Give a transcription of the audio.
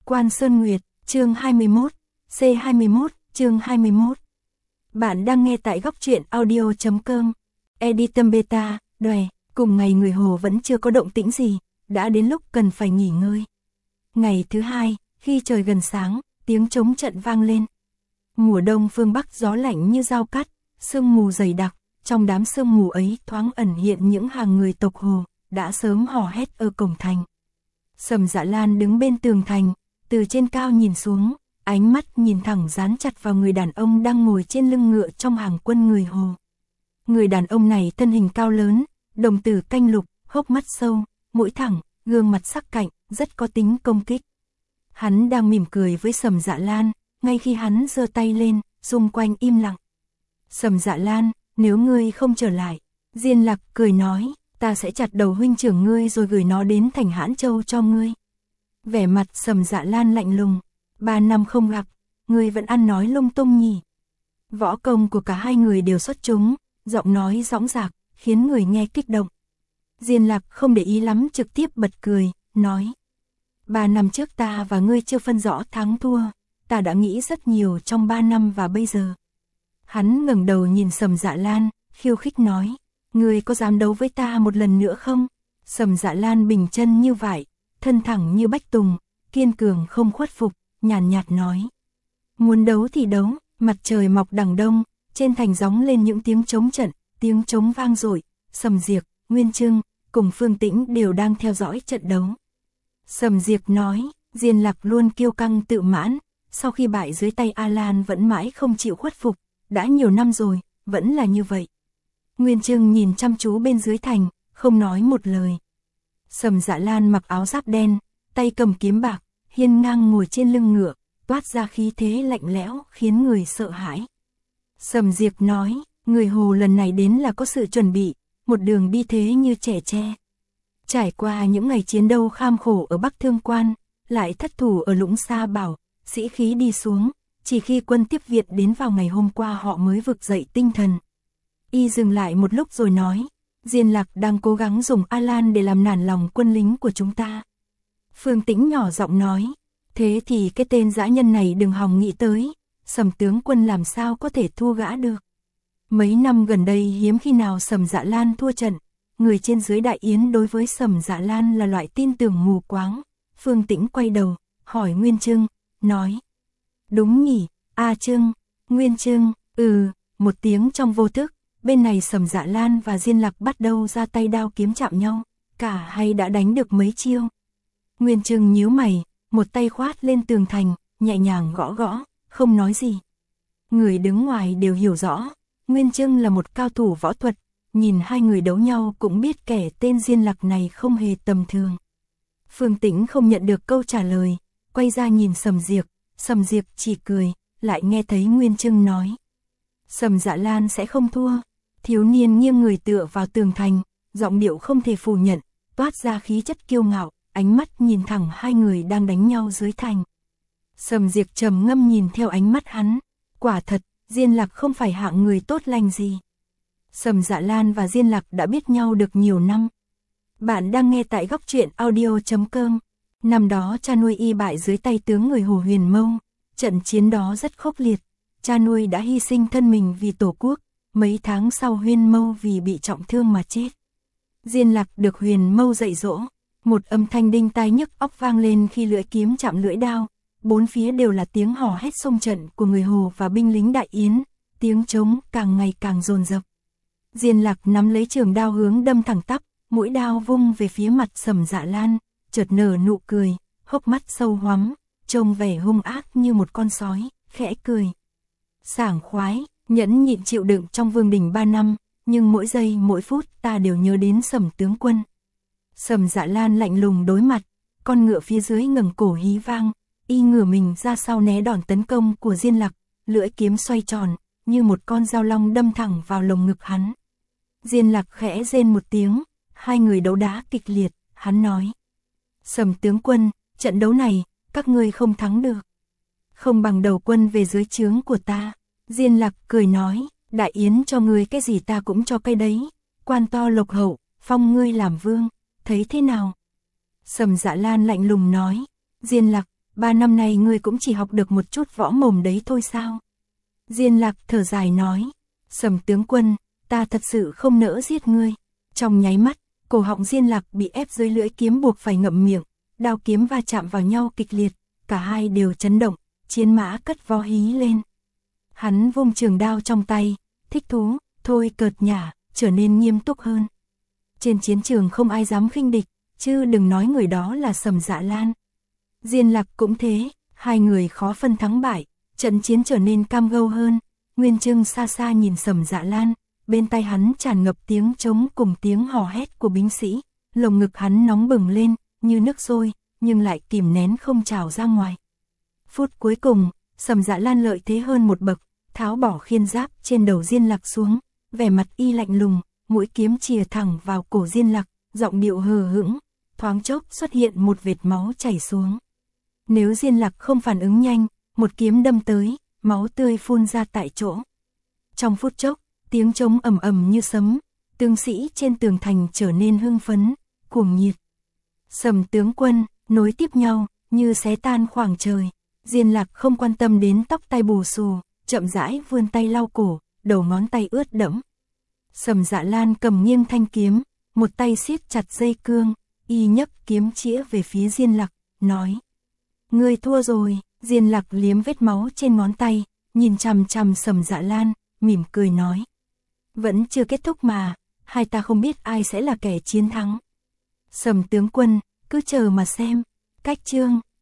Quan Sơn Nguyệt, chương 21, C21, chương 21. Bạn đang nghe tại góc truyện audio.com. Editum Beta, đòe, cùng ngày người Hồ vẫn chưa có động tĩnh gì, đã đến lúc cần phải nghỉ ngơi. Ngày thứ hai, khi trời gần sáng, tiếng trống trận vang lên. Mùa đông phương Bắc gió lạnh như dao cắt, sương mù dày đặc, trong đám sương mù ấy thoáng ẩn hiện những hàng người tộc Hồ, đã sớm hò hét ở cổng thành. Sầm Dạ Lan đứng bên tường thành, từ trên cao nhìn xuống, ánh mắt nhìn thẳng dán chặt vào người đàn ông đang ngồi trên lưng ngựa trong hàng quân người Hồ. Người đàn ông này thân hình cao lớn, đồng tử canh lục, hốc mắt sâu, mũi thẳng, gương mặt sắc cạnh, rất có tính công kích. Hắn đang mỉm cười với Sầm Dạ Lan, ngay khi hắn giơ tay lên, xung quanh im lặng. Sầm Dạ Lan, nếu ngươi không trở lại, Diên Lạc cười nói, ta sẽ chặt đầu huynh trưởng ngươi rồi gửi nó đến thành Hãn Châu cho ngươi. Vẻ mặt Sầm Dạ Lan lạnh lùng, 3 năm không gặp, ngươi vẫn ăn nói lung tung nhỉ. Võ công của cả hai người đều xuất chúng, giọng nói dõng dạc, khiến người nghe kích động. Diên Lạc không để ý lắm, trực tiếp bật cười, nói, 3 năm trước ta và ngươi chưa phân rõ thắng thua, ta đã nghĩ rất nhiều trong 3 năm và bây giờ. Hắn ngẩng đầu nhìn Sầm Dạ Lan, khiêu khích nói, ngươi có dám đấu với ta một lần nữa không? Sầm Dạ Lan bình chân như vải, thân thẳng như bách tùng, kiên cường không khuất phục, nhàn nhạt nói. Muốn đấu thì đấu. Mặt trời mọc đằng đông, trên thành gióng lên những tiếng trống trận, tiếng trống vang dội, Sầm Diệp, Nguyên Trưng, cùng Phương Tĩnh đều đang theo dõi trận đấu. Sầm Diệp nói, Diên Lạc luôn kiêu căng tự mãn, sau khi bại dưới tay A Lan vẫn mãi không chịu khuất phục, đã nhiều năm rồi, vẫn là như vậy. Nguyên Trưng nhìn chăm chú bên dưới thành, không nói một lời. Sầm Dạ Lan mặc áo giáp đen, tay cầm kiếm bạc, hiên ngang ngồi trên lưng ngựa, toát ra khí thế lạnh lẽo khiến người sợ hãi. Sầm Diệp nói, người Hồ lần này đến là có sự chuẩn bị, một đường đi thế như trẻ tre. Trải qua những ngày chiến đấu kham khổ ở Bắc Thương Quan, lại thất thủ ở Lũng Sa Bảo, sĩ khí đi xuống, chỉ khi quân tiếp viện đến vào ngày hôm qua họ mới vực dậy tinh thần. Y dừng lại một lúc rồi nói, Diên Lạc đang cố gắng dùng A Lan để làm nản lòng quân lính của chúng ta. Phương Tĩnh nhỏ giọng nói, thế thì cái tên dã nhân này đừng hòng nghĩ tới, Sầm tướng quân làm sao có thể thua gã được. Mấy năm gần đây hiếm khi nào Sầm Dạ Lan thua trận, người trên dưới đại yến đối với Sầm Dạ Lan là loại tin tưởng mù quáng. Phương Tĩnh quay đầu, hỏi Nguyên Trưng, nói, đúng nhỉ, A Trưng, Nguyên Trưng, một tiếng trong vô thức, bên này Sầm Dạ Lan và Diên Lạc bắt đầu ra tay đao kiếm chạm nhau, cả hai đã đánh được mấy chiêu. Nguyên Trưng nhíu mày, một tay khoát lên tường thành, nhẹ nhàng gõ gõ, không nói gì. Người đứng ngoài đều hiểu rõ, Nguyên Trưng là một cao thủ võ thuật, nhìn hai người đấu nhau cũng biết kẻ tên Diên Lạc này không hề tầm thường. Phương Tĩnh không nhận được câu trả lời, quay ra nhìn Sầm Diệp chỉ cười, lại nghe thấy Nguyên Trưng nói. Sầm Dạ Lan sẽ không thua. Thiếu niên nghiêng người tựa vào tường thành, giọng điệu không thể phủ nhận, toát ra khí chất kiêu ngạo, ánh mắt nhìn thẳng hai người đang đánh nhau dưới thành. Sầm Diệp trầm ngâm nhìn theo ánh mắt hắn, quả thật, Diên Lạc không phải hạng người tốt lành gì. Sầm Dạ Lan và Diên Lạc đã biết nhau được nhiều năm. Bạn đang nghe tại góc truyện audio.com. Năm đó cha nuôi y bại dưới tay tướng người Hồ Huyền Mâu, trận chiến đó rất khốc liệt, cha nuôi đã hy sinh thân mình vì tổ quốc, mấy tháng sau Huyền Mâu vì bị trọng thương mà chết. Diên Lạc được Huyền Mâu dạy dỗ, một âm thanh đinh tai nhức óc vang lên khi lưỡi kiếm chạm lưỡi đao, bốn phía đều là tiếng hò hét xông trận của người Hồ và binh lính đại yến, tiếng trống càng ngày càng dồn dập. Diên Lạc nắm lấy trường đao hướng đâm thẳng tắp, mũi đao vung về phía mặt Sầm Dạ Lan, chợt nở nụ cười, hốc mắt sâu hoắm, trông vẻ hung ác như một con sói, khẽ cười. Sảng khoái, nhẫn nhịn chịu đựng trong vương đình 3 năm, nhưng mỗi giây mỗi phút ta đều nhớ đến Sầm tướng quân. Sầm Dạ Lan lạnh lùng đối mặt, con ngựa phía dưới ngẩng cổ hí vang, y ngửa mình ra sau né đòn tấn công của Diên Lạc, lưỡi kiếm xoay tròn, như một con dao long đâm thẳng vào lồng ngực hắn. Diên Lạc khẽ rên một tiếng, hai người đấu đá kịch liệt, hắn nói. Sầm tướng quân, trận đấu này, các ngươi không thắng được. Không bằng đầu quân về dưới trướng của ta. Diên Lạc cười nói, đại yến cho ngươi cái gì ta cũng cho cái đấy, quan to lộc hậu, phong ngươi làm vương, thấy thế nào? Sầm Dạ Lan lạnh lùng nói, Diên Lạc, 3 năm nay ngươi cũng chỉ học được một chút võ mồm đấy thôi sao? Diên Lạc thở dài nói, Sầm tướng quân, ta thật sự không nỡ giết ngươi. Trong nháy mắt, cổ họng Diên Lạc bị ép dưới lưỡi kiếm buộc phải ngậm miệng, đao kiếm va chạm vào nhau kịch liệt, cả hai đều chấn động, chiến mã cất vó hí lên. Hắn vung trường đao trong tay, thích thú, thôi cợt nhả, trở nên nghiêm túc hơn. Trên chiến trường không ai dám khinh địch, chứ đừng nói người đó là Sầm Dạ Lan. Diên Lạc cũng thế, hai người khó phân thắng bại, trận chiến trở nên cam go hơn. Nguyên Trưng xa xa nhìn Sầm Dạ Lan, bên tai hắn tràn ngập tiếng trống cùng tiếng hò hét của binh sĩ, lồng ngực hắn nóng bừng lên, như nước sôi, nhưng lại kìm nén không trào ra ngoài. Phút cuối cùng, Sầm Dạ Lan lợi thế hơn một bậc, tháo bỏ khiên giáp trên đầu Diên Lạc xuống, vẻ mặt y lạnh lùng, mũi kiếm chìa thẳng vào cổ Diên Lạc, giọng điệu hờ hững, thoáng chốc xuất hiện một vệt máu chảy xuống. Nếu Diên Lạc không phản ứng nhanh, một kiếm đâm tới, máu tươi phun ra tại chỗ. Trong phút chốc, tiếng trống ầm ầm như sấm, tướng sĩ trên tường thành trở nên hưng phấn, cuồng nhiệt. Sầm tướng quân, nối tiếp nhau, như xé tan khoảng trời. Diên Lạc không quan tâm đến tóc tai bù xù, chậm rãi vươn tay lau cổ, đầu ngón tay ướt đẫm. Sầm Dạ Lan cầm nghiêng thanh kiếm, một tay siết chặt dây cương, y nhấc kiếm chĩa về phía Diên Lạc, nói: "Ngươi thua rồi." Diên Lạc liếm vết máu trên ngón tay, nhìn chằm chằm Sầm Dạ Lan, mỉm cười nói: "Vẫn chưa kết thúc mà, hai ta không biết ai sẽ là kẻ chiến thắng. Sầm tướng quân, cứ chờ mà xem." Cách chương